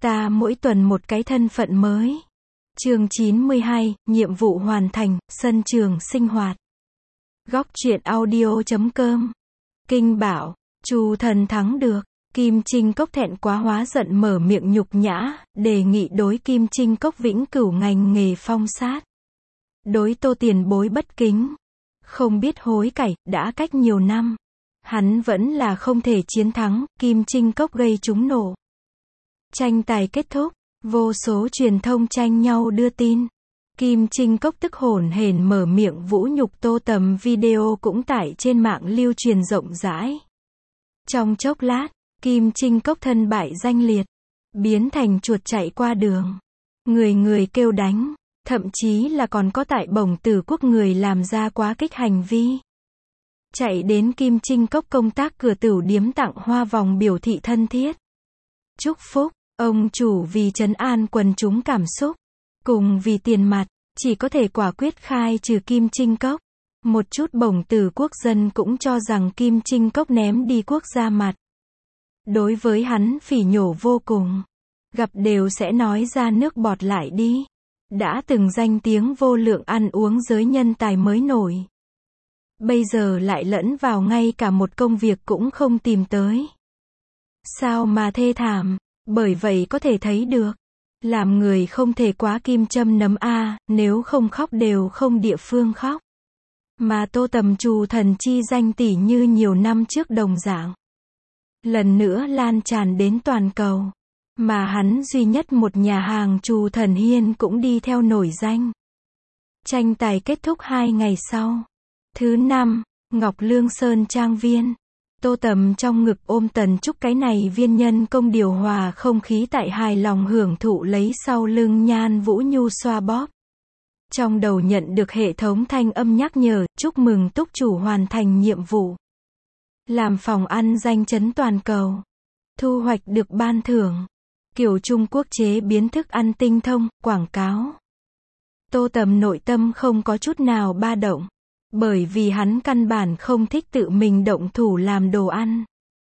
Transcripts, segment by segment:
Ta mỗi tuần một cái thân phận mới. Chương 92, nhiệm vụ hoàn thành, sân trường sinh hoạt. Góc truyện audio.com. Kinh bảo, Chu Thần thắng được. Kim Trinh Cốc thẹn quá hóa giận mở miệng nhục nhã, đề nghị đối Kim Trinh Cốc vĩnh cửu ngành nghề phong sát. Đối Tô tiền bối bất kính. Không biết hối cải, đã cách nhiều năm. Hắn vẫn là không thể chiến thắng, Kim Trinh Cốc gây trúng nổ. Tranh tài kết thúc, vô số truyền thông tranh nhau đưa tin. Kim Trinh Cốc tức hổn hển mở miệng vũ nhục Tô Tầm, video cũng tải trên mạng lưu truyền rộng rãi. Trong chốc lát, Kim Trinh Cốc thân bại danh liệt, biến thành chuột chạy qua đường. Người người kêu đánh, thậm chí là còn có tại Bổng Tử Quốc người làm ra quá kích hành vi. Chạy đến Kim Trinh Cốc công tác cửa tửu điếm tặng hoa vòng biểu thị thân thiết. Chúc phúc, ông chủ vì trấn an quần chúng cảm xúc, cùng vì tiền mặt, chỉ có thể quả quyết khai trừ Kim Trinh Cốc. Một chút Bổng Tử Quốc dân cũng cho rằng Kim Trinh Cốc ném đi quốc gia mặt. Đối với hắn phỉ nhổ vô cùng. Gặp đều sẽ nói ra nước bọt lại đi. Đã từng danh tiếng vô lượng ăn uống giới nhân tài mới nổi. Bây giờ lại lẫn vào ngay cả một công việc cũng không tìm tới. Sao mà thê thảm, bởi vậy có thể thấy được. Làm người không thể quá kim châm nấm a, nếu không khóc đều không địa phương khóc. Mà Tô Tầm Trù thần chi danh tỷ như nhiều năm trước đồng dạng. Lần nữa lan tràn đến toàn cầu. Mà hắn duy nhất một nhà hàng Trù Thần Hiên cũng đi theo nổi danh. Tranh tài kết thúc 2 ngày sau. Thứ 5, Ngọc Lương Sơn Trang Viên. Tô Tầm trong ngực ôm Tần Trúc, cái này viên nhân công điều hòa không khí tại hài lòng hưởng thụ lấy sau lưng Nhan Vũ Nhu xoa bóp. Trong đầu nhận được hệ thống thanh âm nhắc nhở, chúc mừng túc chủ hoàn thành nhiệm vụ. Làm phòng ăn danh chấn toàn cầu. Thu hoạch được ban thưởng. Kiểu Trung Quốc chế biến thức ăn tinh thông, quảng cáo. Tô Tầm nội tâm không có chút nào ba động. Bởi vì hắn căn bản không thích tự mình động thủ làm đồ ăn.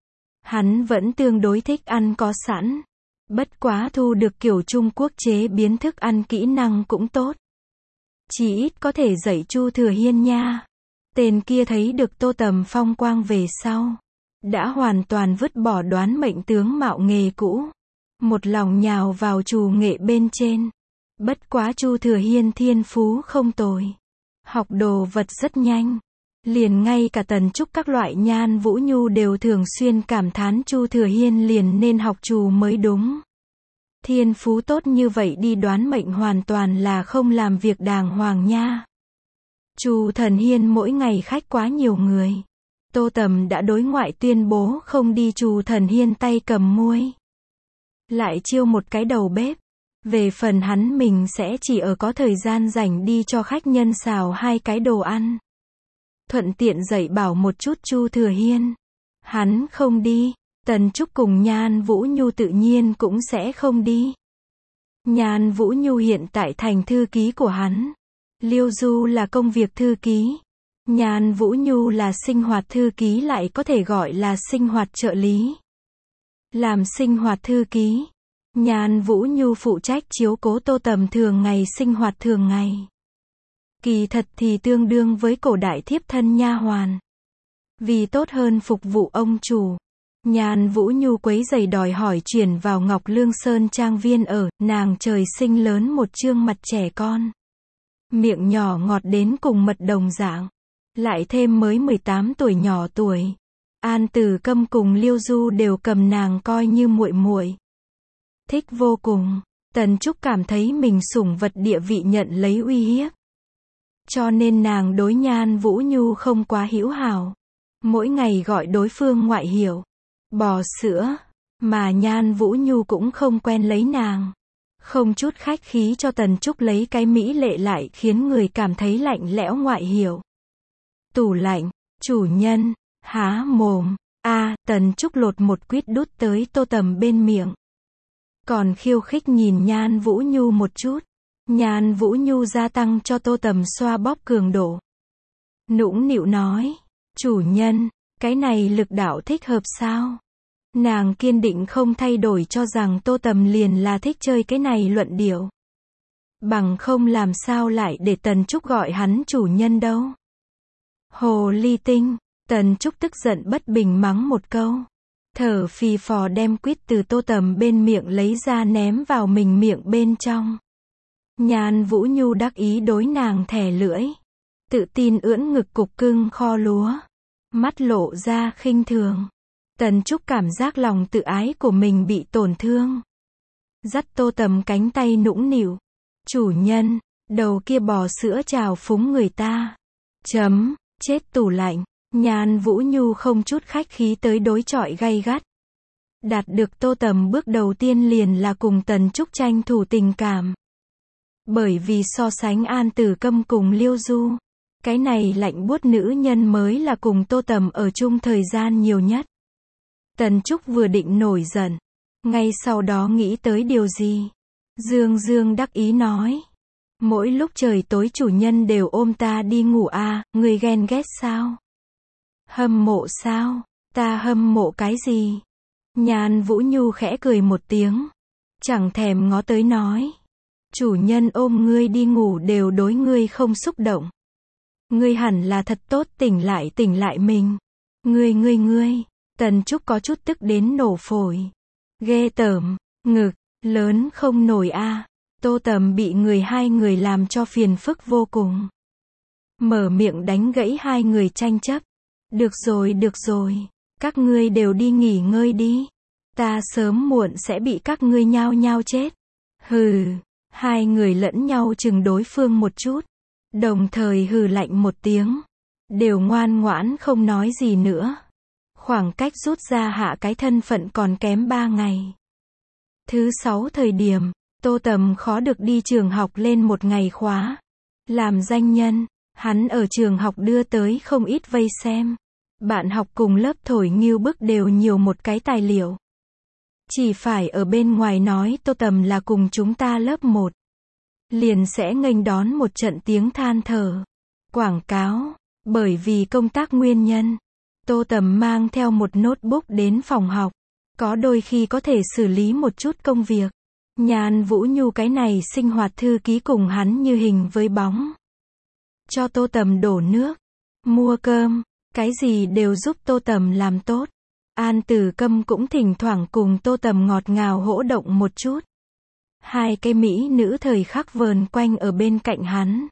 Hắn vẫn tương đối thích ăn có sẵn. Bất quá thu được kiểu Trung Quốc chế biến thức ăn kỹ năng cũng tốt. Chỉ ít có thể dạy Chu Thừa Hiên nha. Tên kia thấy được Tô Tầm phong quang về sau. Đã hoàn toàn vứt bỏ đoán mệnh tướng mạo nghề cũ. Một lòng nhào vào trù nghệ bên trên. Bất quá Chu Thừa Hiên thiên phú không tồi. Học đồ vật rất nhanh. Liền ngay cả Tần Trúc các loại Nhan Vũ Nhu đều thường xuyên cảm thán Chu Thừa Hiên liền nên học trù mới đúng. Thiên phú tốt như vậy đi đoán mệnh hoàn toàn là không làm việc đàng hoàng nha. Chu Thần Hiên mỗi ngày khách quá nhiều người. Tô Tầm đã đối ngoại tuyên bố không đi Chu Thần Hiên tay cầm muôi. Lại chiêu một cái đầu bếp. Về phần hắn mình sẽ chỉ ở có thời gian rảnh đi cho khách nhân xào 2 cái đồ ăn. Thuận tiện dạy bảo một chút Chu Thừa Hiên. Hắn không đi. Tần Trúc cùng Nhan Vũ Nhu tự nhiên cũng sẽ không đi. Nhan Vũ Nhu hiện tại thành thư ký của hắn. Liêu Du là công việc thư ký. Nhan Vũ Nhu là sinh hoạt thư ký, lại có thể gọi là sinh hoạt trợ lý. Làm sinh hoạt thư ký, Nhan Vũ Nhu phụ trách chiếu cố Tô Tầm thường ngày sinh hoạt thường ngày. Kỳ thật thì tương đương với cổ đại thiếp thân nha hoàn. Vì tốt hơn phục vụ ông chủ, Nhan Vũ Nhu quấy giày đòi hỏi chuyển vào Ngọc Lương Sơn Trang Viên ở, nàng trời sinh lớn một trương mặt trẻ con. Miệng nhỏ ngọt đến cùng mật đồng dạng. Lại thêm mới 18 tuổi nhỏ tuổi. An Tử Câm cùng Liêu Du đều cầm nàng coi như muội muội. Thích vô cùng. Tần Trúc cảm thấy mình sủng vật địa vị nhận lấy uy hiếp. Cho nên nàng đối Nhan Vũ Nhu không quá hữu hảo. Mỗi ngày gọi đối phương ngoại hiệu. Bò sữa. Mà Nhan Vũ Nhu cũng không quen lấy nàng. Không chút khách khí cho Tần Trúc lấy cái mỹ lệ lại khiến người cảm thấy lạnh lẽo ngoại hiệu. Tủ lạnh. Chủ nhân. Há mồm. Tần Trúc lột một quýt đút tới Tô Tầm bên miệng. Còn khiêu khích nhìn Nhan Vũ Nhu một chút. Nhan Vũ Nhu gia tăng cho Tô Tầm xoa bóp cường độ. Nũng nịu nói. Chủ nhân, cái này lực đạo thích hợp sao? Nàng kiên định không thay đổi cho rằng Tô Tầm liền là thích chơi cái này luận điệu. Bằng không làm sao lại để Tần Trúc gọi hắn chủ nhân đâu. Hồ ly tinh, Tần Trúc tức giận bất bình mắng một câu. Thở phì phò đem quýt từ Tô Tầm bên miệng lấy ra ném vào mình miệng bên trong. Nhan Vũ Nhu đắc ý đối nàng thè lưỡi. Tự tin ưỡn ngực cục cưng kho lúa. Mắt lộ ra khinh thường. Tần Trúc cảm giác lòng tự ái của mình bị tổn thương. Dắt Tô Tầm cánh tay nũng nịu. Chủ nhân, đầu kia bò sữa trào phúng người ta. Chết tủ lạnh. Nhan Vũ Nhu không chút khách khí tới đối chọi gay gắt. Đạt được Tô Tầm bước đầu tiên liền là cùng Tần Trúc tranh thủ tình cảm. Bởi vì so sánh An Tử Câm cùng Liêu Du, cái này lạnh buốt nữ nhân mới là cùng Tô Tầm ở chung thời gian nhiều nhất. Tần Trúc vừa định nổi giận, ngay sau đó nghĩ tới điều gì. Dương Dương đắc ý nói. Mỗi lúc trời tối chủ nhân đều ôm ta đi ngủ à, người ghen ghét sao? Hâm mộ sao? Ta hâm mộ cái gì? Nhan Vũ Nhu khẽ cười một tiếng. Chẳng thèm ngó tới nói. Chủ nhân ôm ngươi đi ngủ đều đối ngươi không xúc động. Ngươi hẳn là thật tốt tỉnh lại mình. Ngươi. Tần Trúc có chút tức đến nổ phổi. Ghê tởm, ngực, lớn không nổi a. Tô Tầm bị hai người làm cho phiền phức vô cùng. Mở miệng đánh gãy hai người tranh chấp. Được rồi, các ngươi đều đi nghỉ ngơi đi. Ta sớm muộn sẽ bị các ngươi nhao nhao chết. Hừ, hai người lẫn nhau chừng đối phương một chút. Đồng thời hừ lạnh một tiếng. Đều ngoan ngoãn không nói gì nữa. Khoảng cách rút ra hạ cái thân phận còn kém 3 ngày. Thứ 6 thời điểm, Tô Tầm khó được đi trường học lên một ngày khóa. Làm danh nhân, hắn ở trường học đưa tới không ít vây xem. Bạn học cùng lớp thổi nghêu bức đều nhiều một cái tài liệu. Chỉ phải ở bên ngoài nói Tô Tầm là cùng chúng ta lớp 1. Liền sẽ nghênh đón một trận tiếng than thở. Quảng cáo, bởi vì công tác nguyên nhân. Tô Tầm mang theo một notebook đến phòng học. Có đôi khi có thể xử lý một chút công việc. Nhan Vũ Nhu cái này sinh hoạt thư ký cùng hắn như hình với bóng. Cho Tô Tầm đổ nước, mua cơm, cái gì đều giúp Tô Tầm làm tốt. An Tử Câm cũng thỉnh thoảng cùng Tô Tầm ngọt ngào hỗ động một chút. Hai cái mỹ nữ thời khắc vờn quanh ở bên cạnh hắn.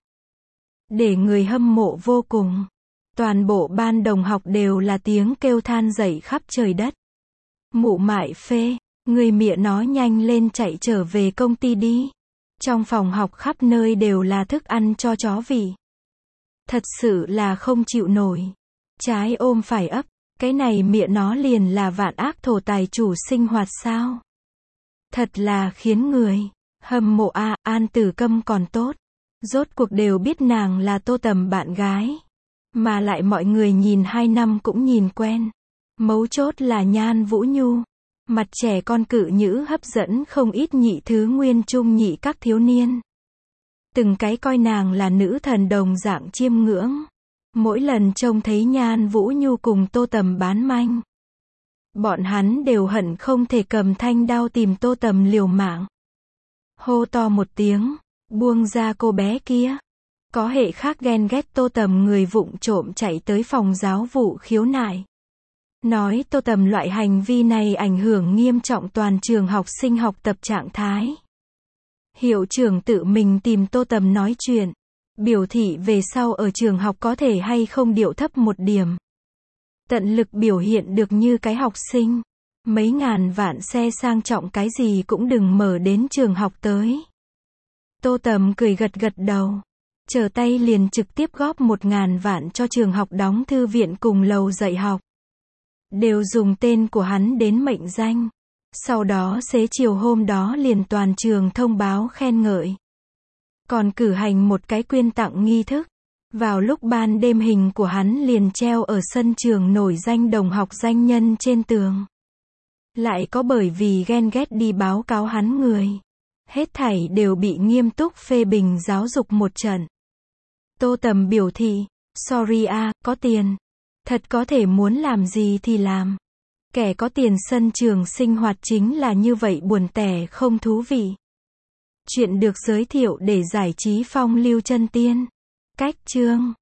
Để người hâm mộ vô cùng. Toàn bộ ban đồng học đều là tiếng kêu than dậy khắp trời đất. Mụ mại phê, người mịa nó nhanh lên chạy trở về công ty đi. Trong phòng học khắp nơi đều là thức ăn cho chó vị. Thật sự là không chịu nổi. Trái ôm phải ấp, cái này mịa nó liền là vạn ác thổ tài chủ sinh hoạt sao? Thật là khiến người hâm mộ a. An Tử Câm còn tốt. Rốt cuộc đều biết nàng là Tô Tầm bạn gái. Mà lại mọi người nhìn 2 năm cũng nhìn quen. Mấu chốt là Nhan Vũ Nhu. Mặt trẻ con cự nhữ hấp dẫn không ít nhị thứ nguyên trung nhị các thiếu niên. Từng cái coi nàng là nữ thần đồng dạng chiêm ngưỡng. Mỗi lần trông thấy Nhan Vũ Nhu cùng Tô Tầm bán manh. Bọn hắn đều hận không thể cầm thanh đao tìm Tô Tầm liều mạng. Hô to một tiếng, buông ra cô bé kia. Có hệ khác ghen ghét Tô Tầm người vụng trộm chạy tới phòng giáo vụ khiếu nại. Nói Tô Tầm loại hành vi này ảnh hưởng nghiêm trọng toàn trường học sinh học tập trạng thái. Hiệu trưởng tự mình tìm Tô Tầm nói chuyện. Biểu thị về sau ở trường học có thể hay không điệu thấp một điểm. Tận lực biểu hiện được như cái học sinh. Mấy ngàn vạn xe sang trọng cái gì cũng đừng mở đến trường học tới. Tô Tầm cười gật gật đầu. Trở tay liền trực tiếp góp 1.000 vạn cho trường học đóng thư viện cùng lầu dạy học. Đều dùng tên của hắn đến mệnh danh. Sau đó xế chiều hôm đó liền toàn trường thông báo khen ngợi. Còn cử hành một cái quyên tặng nghi thức. Vào lúc ban đêm hình của hắn liền treo ở sân trường nổi danh đồng học danh nhân trên tường. Lại có bởi vì ghen ghét đi báo cáo hắn người. Hết thảy đều bị nghiêm túc phê bình giáo dục một trận. Tô Tầm biểu thị, sorry a, có tiền. Thật có thể muốn làm gì thì làm. Kẻ có tiền sân trường sinh hoạt chính là như vậy buồn tẻ không thú vị. Chuyện được giới thiệu để giải trí phong lưu chân tiên. Cách chương